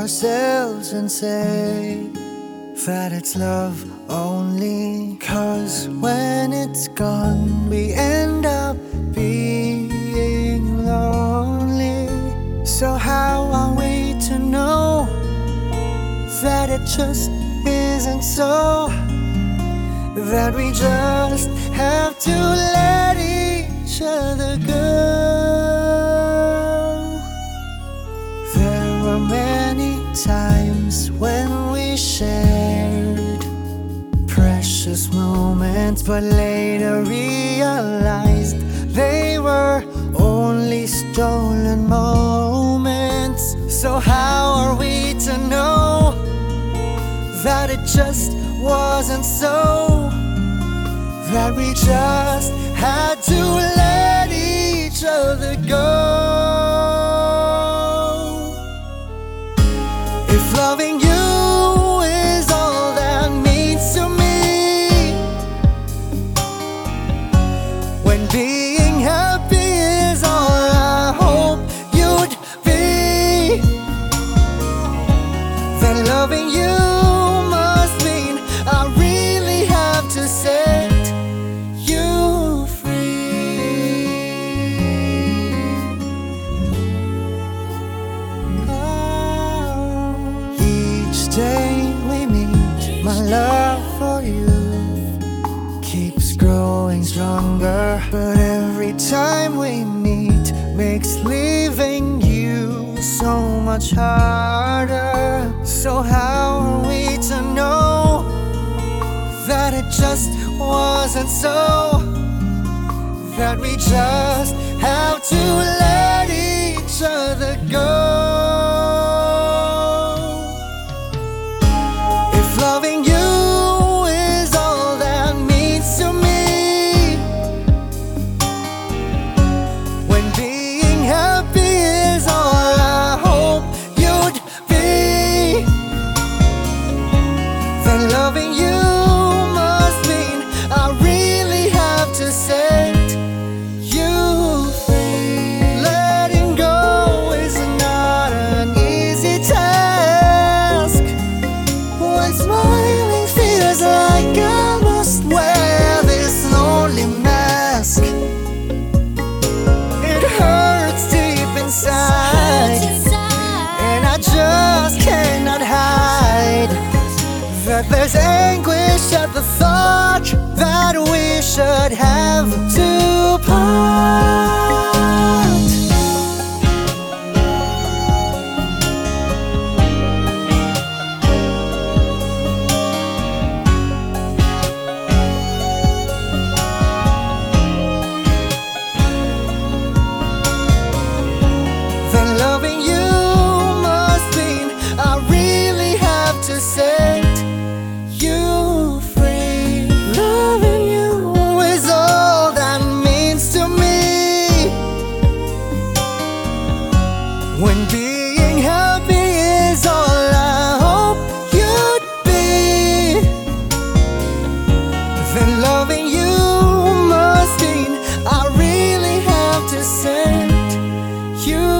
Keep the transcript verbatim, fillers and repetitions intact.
ourselves and say that it's love only. 'Cause when it's gone, we end up being lonely. So how are we to know that it just isn't so? That we just have to let each other go. There were many times when we shared precious moments, but later realized they were only stolen moments. So how are we to know that it just wasn't so? That we just had to let each other go. If loving you is all that means to me, when being happy is all I hope you'd be, then loving you must mean I really have to set you free. Oh. Each day we meet, my love for you keeps growing stronger. But every time we meet makes leaving you so much harder. So how are we to know that it just wasn't so? That we just have to let each other go. If loving you is all that means to me, when being happy is all I hope you'd be, then loving you must mean I really have to set you free. Letting go is not an easy task. When smiling feels like I must wear this lonely mask. It hurts deep inside, and I just cannot hide that there's anguish at the thought that we should have to part. Then loving you must mean I really have to set you free. Loving you is all that means to me, when being happy is all I hope you'd be, then loving you must mean I really have to set you